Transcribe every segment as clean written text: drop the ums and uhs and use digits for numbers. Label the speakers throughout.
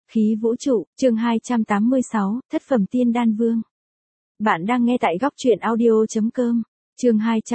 Speaker 1: Khí vũ trụ, chương 286, thất phẩm tiên đan vương. Bạn đang nghe tại góc truyện audio.com. Chương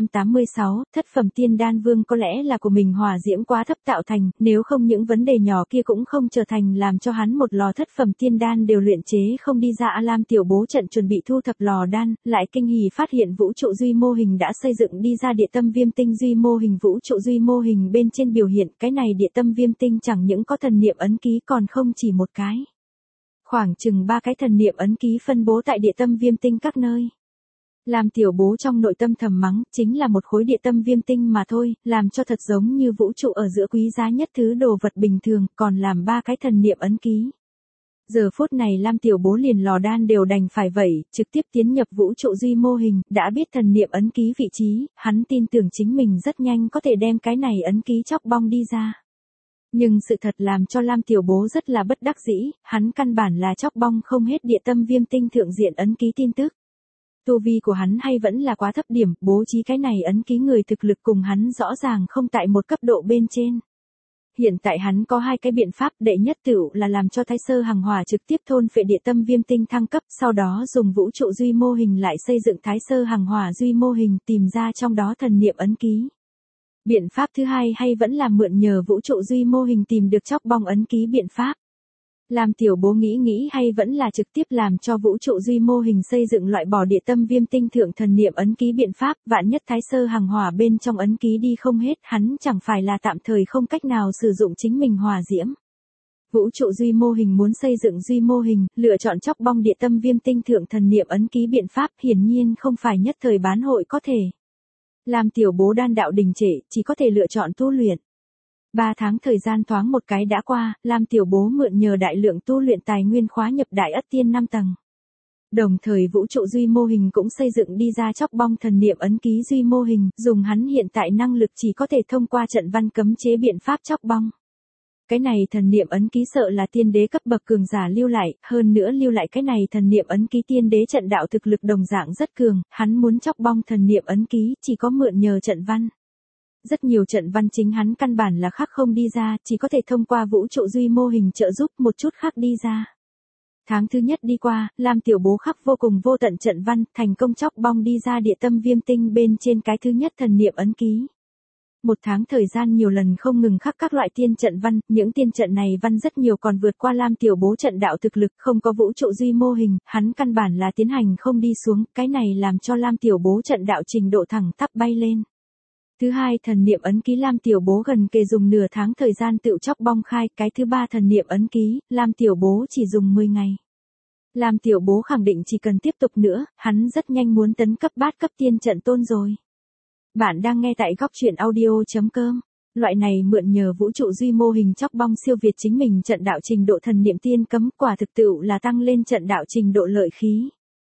Speaker 1: 286, thất phẩm tiên đan vương có lẽ là của mình hỏa diễm quá thấp tạo thành, nếu không những vấn đề nhỏ kia cũng không trở thành làm cho hắn một lò thất phẩm tiên đan đều luyện chế không đi ra. Lam tiểu bố trận chuẩn bị thu thập lò đan, lại kinh hỉ phát hiện vũ trụ duy mô hình đã xây dựng đi ra địa tâm viêm tinh duy mô hình. Vũ trụ duy mô hình bên trên biểu hiện cái này địa tâm viêm tinh chẳng những có thần niệm ấn ký còn không chỉ một cái. Khoảng chừng 3 cái thần niệm ấn ký phân bố tại địa tâm viêm tinh các nơi. Làm tiểu bố trong nội tâm thầm mắng, chính là một khối địa tâm viêm tinh mà thôi, làm cho thật giống như vũ trụ ở giữa quý giá nhất thứ đồ vật bình thường, còn làm 3 cái thần niệm ấn ký. Giờ phút này Lam tiểu bố liền lò đan đều đành phải vậy, trực tiếp tiến nhập vũ trụ duy mô hình, đã biết thần niệm ấn ký vị trí, hắn tin tưởng chính mình rất nhanh có thể đem cái này ấn ký chóc bong đi ra. Nhưng sự thật làm cho Lam tiểu bố rất là bất đắc dĩ, hắn căn bản là chóc bong không hết địa tâm viêm tinh thượng diện ấn ký tin tức. Tu vi của hắn hay vẫn là quá thấp điểm, bố trí cái này ấn ký người thực lực cùng hắn rõ ràng không tại một cấp độ bên trên. Hiện tại hắn có 2 cái biện pháp, đệ nhất tựu là làm cho Thái Sơ Hằng Hỏa trực tiếp thôn phệ địa tâm viêm tinh thăng cấp, sau đó dùng vũ trụ duy mô hình lại xây dựng Thái Sơ Hằng Hỏa duy mô hình tìm ra trong đó thần niệm ấn ký. Biện pháp thứ hai hay vẫn là mượn nhờ vũ trụ duy mô hình tìm được chóc bong ấn ký biện pháp. Làm tiểu bố nghĩ hay vẫn là trực tiếp làm cho vũ trụ duy mô hình xây dựng loại bỏ địa tâm viêm tinh thượng thần niệm ấn ký biện pháp, vạn nhất Thái Sơ Hằng Hỏa bên trong ấn ký đi không hết, hắn chẳng phải là tạm thời không cách nào sử dụng chính mình hỏa diễm. Vũ trụ duy mô hình muốn xây dựng duy mô hình, lựa chọn chóc bong địa tâm viêm tinh thượng thần niệm ấn ký biện pháp hiển nhiên không phải nhất thời bán hội có thể. Làm tiểu bố đan đạo đình trệ, chỉ có thể lựa chọn tu luyện. 3 tháng thời gian thoáng một cái đã qua, Lam tiểu bố mượn nhờ đại lượng tu luyện tài nguyên khóa nhập đại ất tiên 5 tầng. Đồng thời vũ trụ duy mô hình cũng xây dựng đi ra chóc bong thần niệm ấn ký duy mô hình, dùng hắn hiện tại năng lực chỉ có thể thông qua trận văn cấm chế biện pháp chóc bong. Cái này thần niệm ấn ký sợ là tiên đế cấp bậc cường giả lưu lại, hơn nữa lưu lại cái này thần niệm ấn ký tiên đế trận đạo thực lực đồng dạng rất cường, hắn muốn chóc bong thần niệm ấn ký chỉ có mượn nhờ trận văn. Rất nhiều trận văn chính hắn căn bản là khắc không đi ra, chỉ có thể thông qua vũ trụ duy mô hình trợ giúp một chút khắc đi ra. Tháng thứ nhất đi qua, Lam tiểu bố khắc vô cùng vô tận trận văn, thành công chóc bong đi ra địa tâm viêm tinh bên trên cái thứ nhất thần niệm ấn ký. 1 tháng thời gian nhiều lần không ngừng khắc các loại tiên trận văn, những tiên trận này văn rất nhiều còn vượt qua Lam tiểu bố trận đạo thực lực, không có vũ trụ duy mô hình, hắn căn bản là tiến hành không đi xuống, cái này làm cho Lam tiểu bố trận đạo trình độ thẳng tắp bay lên. Thứ hai thần niệm ấn ký Lam tiểu bố gần kề dùng nửa tháng thời gian tự chóc bong khai, cái thứ ba thần niệm ấn ký, Lam tiểu bố chỉ dùng 10 ngày. Lam tiểu bố khẳng định chỉ cần tiếp tục nữa, hắn rất nhanh muốn tấn cấp bát cấp tiên trận tôn rồi. Bạn đang nghe tại góc truyện audio.com. Loại này mượn nhờ vũ trụ duy mô hình chóc bong siêu việt chính mình trận đạo trình độ thần niệm tiên cấm, quả thực tựu là tăng lên trận đạo trình độ lợi khí.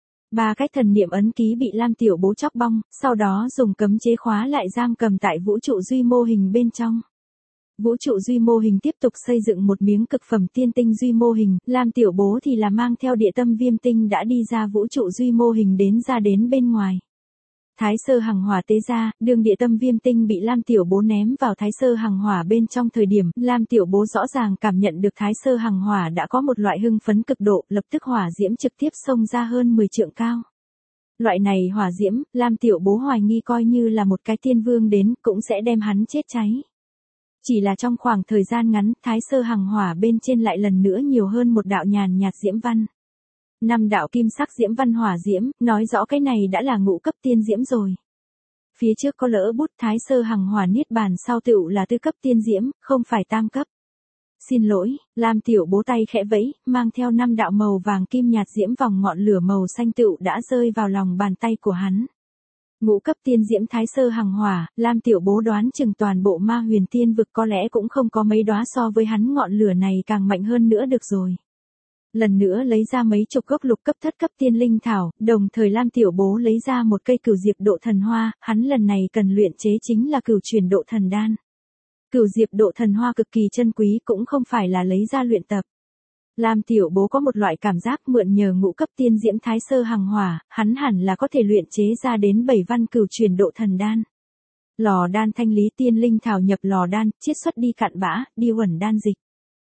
Speaker 1: 3 cái thần niệm ấn ký bị Lam tiểu bố chóc bong, sau đó dùng cấm chế khóa lại giam cầm tại vũ trụ duy mô hình bên trong. Vũ trụ duy mô hình tiếp tục xây dựng một miếng cực phẩm tiên tinh duy mô hình, Lam tiểu bố thì là mang theo địa tâm viêm tinh đã đi ra vũ trụ duy mô hình đến bên ngoài. Thái Sơ Hằng Hỏa tế ra, đường địa tâm viêm tinh bị Lam tiểu bố ném vào Thái Sơ Hằng Hỏa bên trong thời điểm, Lam tiểu bố rõ ràng cảm nhận được Thái Sơ Hằng Hỏa đã có một loại hưng phấn cực độ, lập tức hỏa diễm trực tiếp xông ra hơn 10 trượng cao. Loại này hỏa diễm, Lam tiểu bố hoài nghi coi như là một cái tiên vương đến, cũng sẽ đem hắn chết cháy. Chỉ là trong khoảng thời gian ngắn, Thái Sơ Hằng Hỏa bên trên lại lần nữa nhiều hơn một đạo nhàn nhạt diễm văn. 5 đạo kim sắc diễm văn hỏa diễm, nói rõ cái này đã là ngũ cấp tiên diễm rồi. Phía trước có lỡ bút Thái Sơ Hằng Hỏa niết bàn sau tựu là 4 cấp tiên diễm, không phải tam cấp. Xin lỗi, Lam tiểu bố tay khẽ vẫy, mang theo 5 đạo màu vàng kim nhạt diễm vòng ngọn lửa màu xanh tựu đã rơi vào lòng bàn tay của hắn. Ngũ cấp tiên diễm Thái Sơ Hằng Hỏa, Lam tiểu bố đoán chừng toàn bộ ma huyền tiên vực có lẽ cũng không có mấy đóa so với hắn ngọn lửa này càng mạnh hơn nữa được rồi. Lần nữa lấy ra mấy chục gốc lục cấp thất cấp tiên linh thảo, đồng thời Lam tiểu bố lấy ra một cây cửu diệp độ thần hoa, hắn lần này cần luyện chế chính là cửu chuyển độ thần đan. Cửu diệp độ thần hoa cực kỳ chân quý cũng không phải là lấy ra luyện tập. Lam tiểu bố có một loại cảm giác mượn nhờ ngũ cấp tiên diễm Thái Sơ Hằng Hỏa, hắn hẳn là có thể luyện chế ra đến 7 văn cửu chuyển độ thần đan. Lò đan thanh lý tiên linh thảo nhập lò đan, chiết xuất đi cặn bã, đi uẩn đan dịch.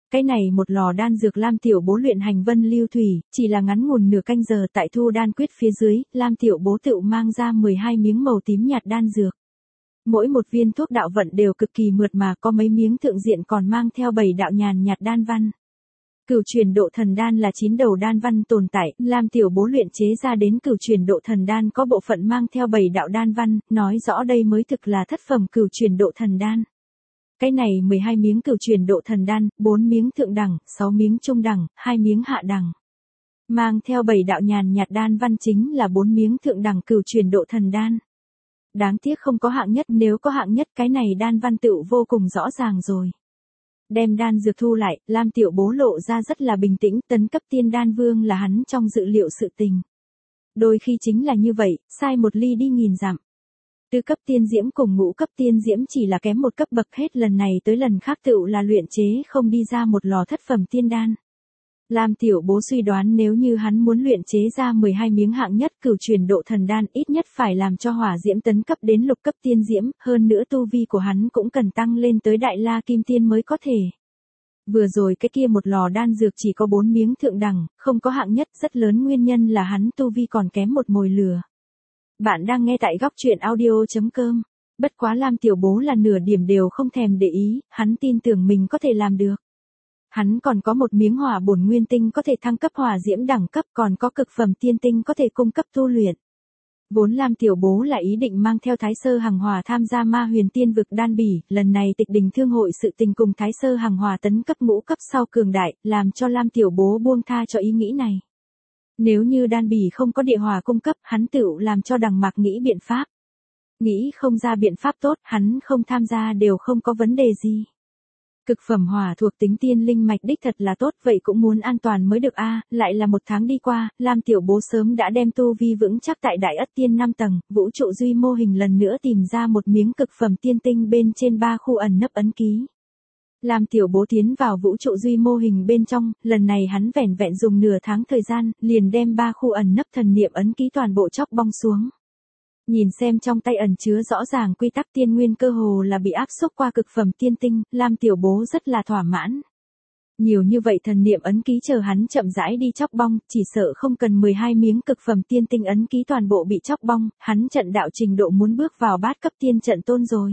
Speaker 1: Cái này một lò đan dược Lam Tiểu Bố luyện hành vân lưu thủy, chỉ là ngắn ngủn nửa canh giờ tại thu đan quyết phía dưới, Lam Tiểu Bố tự mang ra 12 miếng màu tím nhạt đan dược. Mỗi một viên thuốc đạo vận đều cực kỳ mượt mà, có mấy miếng thượng diện còn mang theo 7 đạo nhàn nhạt đan văn. Cửu truyền độ thần đan là 9 đầu đan văn tồn tại, Lam Tiểu Bố luyện chế ra đến cửu truyền độ thần đan có bộ phận mang theo 7 đạo đan văn, nói rõ đây mới thực là thất phẩm cửu truyền độ thần đan. Cái này 12 miếng cửu truyền độ thần đan, 4 miếng thượng đẳng, 6 miếng trung đẳng, 2 miếng hạ đẳng. Mang theo 7 đạo nhàn nhạt đan văn chính là 4 miếng thượng đẳng cửu truyền độ thần đan. Đáng tiếc không có hạng nhất, nếu có hạng nhất cái này đan văn tựu vô cùng rõ ràng rồi. Đem đan dược thu lại, Lam Tiểu Bố lộ ra rất là bình tĩnh, tấn cấp tiên đan vương là hắn trong dự liệu sự tình. Đôi khi chính là như vậy, sai một ly đi nghìn dặm. Tứ cấp tiên diễm cùng ngũ cấp tiên diễm chỉ là kém một cấp bậc, hết lần này tới lần khác tựu là luyện chế không đi ra một lò thất phẩm tiên đan. Lam Tiểu Bố suy đoán nếu như hắn muốn luyện chế ra 12 miếng hạng nhất cửu truyền độ thần đan, ít nhất phải làm cho hỏa diễm tấn cấp đến lục cấp tiên diễm, hơn nữa tu vi của hắn cũng cần tăng lên tới đại la kim tiên mới có thể. Vừa rồi cái kia một lò đan dược chỉ có 4 miếng thượng đẳng, không có hạng nhất, rất lớn nguyên nhân là hắn tu vi còn kém một mồi lửa. Bạn đang nghe tại góc truyện audio.com. Bất quá Lam Tiểu Bố là nửa điểm đều không thèm để ý, hắn tin tưởng mình có thể làm được. Hắn còn có một miếng hỏa bổn nguyên tinh có thể thăng cấp hỏa diễm đẳng cấp, còn có cực phẩm tiên tinh có thể cung cấp tu luyện. Vốn Lam Tiểu Bố là ý định mang theo Thái Sơ Hằng Hòa tham gia Ma Huyền Tiên vực đan bỉ, lần này Tịch Đình Thương hội sự tình cùng Thái Sơ Hằng Hòa tấn cấp ngũ cấp sau cường đại, làm cho Lam Tiểu Bố buông tha cho ý nghĩ này. Nếu như đan bỉ không có địa hỏa cung cấp, hắn tựu làm cho Đằng Mạc nghĩ biện pháp. Nghĩ không ra biện pháp tốt, hắn không tham gia đều không có vấn đề gì. Cực phẩm hỏa thuộc tính tiên linh mạch đích thật là tốt, vậy cũng muốn an toàn mới được a. Lại là một tháng đi qua, Lam Tiểu Bố sớm đã đem tu vi vững chắc tại Đại Ất Tiên 5 tầng, vũ trụ duy mô hình lần nữa tìm ra một miếng cực phẩm tiên tinh bên trên 3 khu ẩn nấp ấn ký. Lam Tiểu Bố tiến vào vũ trụ duy mô hình bên trong, lần này hắn vẻn vẹn dùng nửa tháng thời gian, liền đem 3 khu ẩn nấp thần niệm ấn ký toàn bộ chóc bong xuống. Nhìn xem trong tay ẩn chứa rõ ràng quy tắc tiên nguyên cơ hồ là bị áp xúc qua cực phẩm tiên tinh, Lam Tiểu Bố rất là thỏa mãn. Nhiều như vậy thần niệm ấn ký chờ hắn chậm rãi đi chóc bong, chỉ sợ không cần 12 miếng cực phẩm tiên tinh ấn ký toàn bộ bị chóc bong, hắn trận đạo trình độ muốn bước vào bát cấp tiên trận tôn rồi.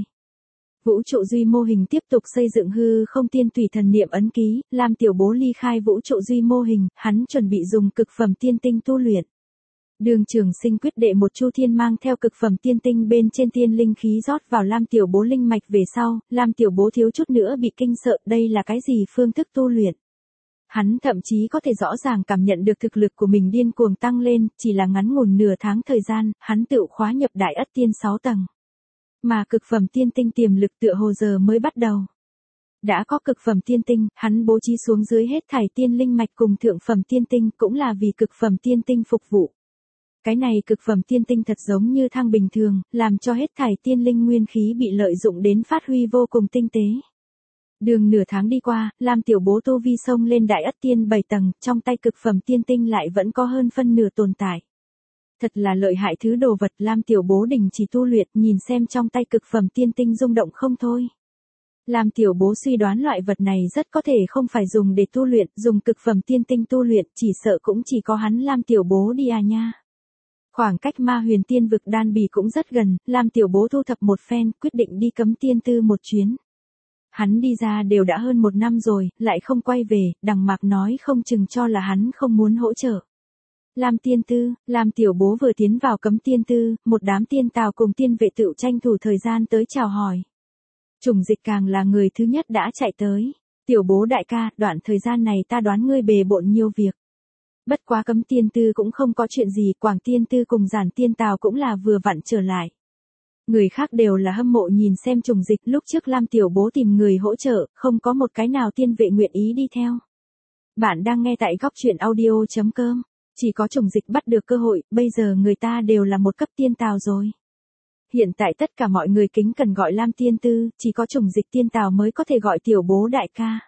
Speaker 1: Vũ trụ duy mô hình tiếp tục xây dựng hư không tiên tùy thần niệm ấn ký, Lam Tiểu Bố ly khai vũ trụ duy mô hình, hắn chuẩn bị dùng cực phẩm tiên tinh tu luyện. Đường Trường Sinh quyết đệ một chu thiên mang theo cực phẩm tiên tinh bên trên tiên linh khí rót vào Lam Tiểu Bố linh mạch về sau, Lam Tiểu Bố thiếu chút nữa bị kinh sợ, đây là cái gì phương thức tu luyện. Hắn thậm chí có thể rõ ràng cảm nhận được thực lực của mình điên cuồng tăng lên, chỉ là ngắn ngủn nửa tháng thời gian, hắn tự khóa nhập Đại Ất Tiên 6 tầng. Mà cực phẩm tiên tinh tiềm lực tựa hồ giờ mới bắt đầu. Đã có cực phẩm tiên tinh, hắn bố trí xuống dưới hết thảy tiên linh mạch cùng thượng phẩm tiên tinh cũng là vì cực phẩm tiên tinh phục vụ. Cái này cực phẩm tiên tinh thật giống như thang bình thường, làm cho hết thảy tiên linh nguyên khí bị lợi dụng đến phát huy vô cùng tinh tế. Đường nửa tháng đi qua, Lam Tiểu Bố tu vi xông lên Đại Ất Tiên 7 tầng, trong tay cực phẩm tiên tinh lại vẫn có hơn phân nửa tồn tại. Thật là lợi hại thứ đồ vật, Lam Tiểu Bố đình chỉ tu luyện, nhìn xem trong tay cực phẩm tiên tinh rung động không thôi. Lam Tiểu Bố suy đoán loại vật này rất có thể không phải dùng để tu luyện, dùng cực phẩm tiên tinh tu luyện, chỉ sợ cũng chỉ có hắn Lam Tiểu Bố đi à nha. Khoảng cách Ma Huyền Tiên vực đan bỉ cũng rất gần, Lam Tiểu Bố thu thập một phen, quyết định đi Cấm Tiên Tư một chuyến. Hắn đi ra đều đã hơn 1 năm rồi, lại không quay về, Đằng Mạc nói không chừng cho là hắn không muốn hỗ trợ. Lam Tiên Tư, Lam Tiểu Bố vừa tiến vào Cấm Tiên Tư, một đám tiên tào cùng tiên vệ tựu tranh thủ thời gian tới chào hỏi. Trùng Dịch càng là người thứ nhất đã chạy tới. Tiểu Bố đại ca, đoạn thời gian này ta đoán ngươi bề bộn nhiều việc. Bất quá Cấm Tiên Tư cũng không có chuyện gì, Quảng Tiên Tư cùng Giản Tiên Tào cũng là vừa vặn trở lại. Người khác đều là hâm mộ nhìn xem Trùng Dịch, lúc trước Lam Tiểu Bố tìm người hỗ trợ, không có một cái nào tiên vệ nguyện ý đi theo. Bạn đang nghe tại góc truyện audio.com. Chỉ có Trùng Dịch bắt được cơ hội, bây giờ người ta đều là một cấp tiên tào rồi. Hiện tại tất cả mọi người kính cần gọi Lam Tiên Tư, chỉ có Trùng Dịch tiên tào mới có thể gọi Tiểu Bố đại ca.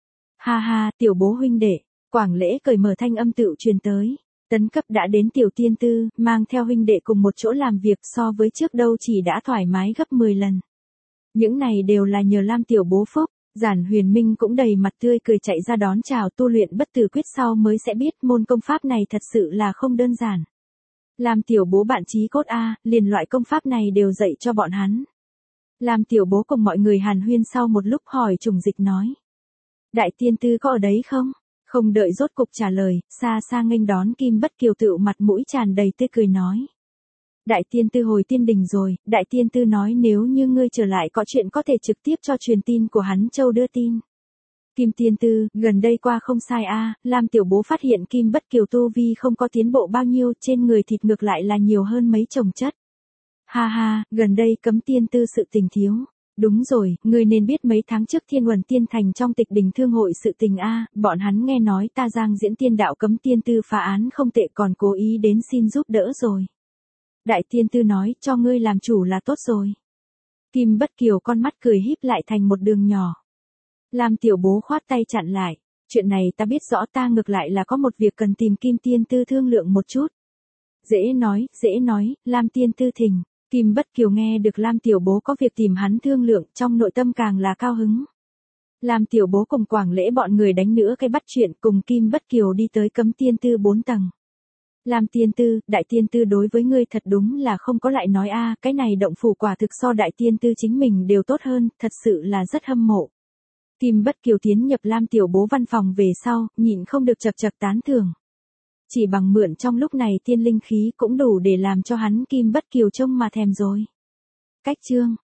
Speaker 1: Ha ha, Tiểu Bố huynh đệ, Quảng Lễ cởi mở thanh âm tựu truyền tới. Tấn cấp đã đến Tiểu Tiên Tư, mang theo huynh đệ cùng một chỗ làm việc so với trước đâu chỉ đã thoải mái gấp 10 lần. Những này đều là nhờ Lam Tiểu Bố phúc, Giản Huyền Minh cũng đầy mặt tươi cười chạy ra đón chào, tu luyện bất tử quyết sau mới sẽ biết môn công pháp này thật sự là không đơn giản. Làm tiểu bố bạn chí cốt a, liền loại công pháp này đều dạy cho bọn hắn. Làm tiểu bố cùng mọi người hàn huyên sau một lúc hỏi Trùng Dịch nói. Đại tiên tư có ở đấy không? Không đợi rốt cục trả lời, xa xa nghênh đón Kim Bất Kiều tựu mặt mũi tràn đầy tươi cười nói. Đại tiên tư hồi tiên đình rồi, đại tiên tư nói nếu như ngươi trở lại có chuyện có thể trực tiếp cho truyền tin của hắn Châu đưa tin. Kim tiên tư, gần đây qua không sai a, làm tiểu bố phát hiện Kim Bất Kiều tu vi không có tiến bộ bao nhiêu, trên người thịt ngược lại là nhiều hơn mấy chồng chất. Ha ha, gần đây cấm tiên tư sự tình thiếu. Đúng rồi, ngươi nên biết mấy tháng trước Thiên Uẩn Tiên Thành trong tịch đình thương hội sự tình a, bọn hắn nghe nói ta Giang Diễn Tiên đạo cấm tiên tư phá án không tệ còn cố ý đến xin giúp đỡ rồi. Đại tiên tư nói cho ngươi làm chủ là tốt rồi. Kim Bất Kiều con mắt cười híp lại thành một đường nhỏ. Làm tiểu bố khoát tay chặn lại. Chuyện này ta biết rõ, ta ngược lại là có một việc cần tìm Kim tiên tư thương lượng một chút. Dễ nói, Lam tiên tư thỉnh. Kim Bất Kiều nghe được Lam tiểu bố có việc tìm hắn thương lượng, trong nội tâm càng là cao hứng. Lam tiểu bố cùng Quảng Lễ bọn người đánh nữa cái bắt chuyện, cùng Kim Bất Kiều đi tới cấm tiên tư 4 tầng. Lam tiên tư, đại tiên tư đối với ngươi thật đúng là không có lại nói a, cái này động phủ quả thực so đại tiên tư chính mình đều tốt hơn, thật sự là rất hâm mộ. Kim Bất Kiều tiến nhập Lam tiểu bố văn phòng về sau, nhịn không được chật chật tán thưởng. Chỉ bằng mượn trong lúc này tiên linh khí cũng đủ để làm cho hắn Kim Bất Kiều trông mà thèm rồi. Cách chương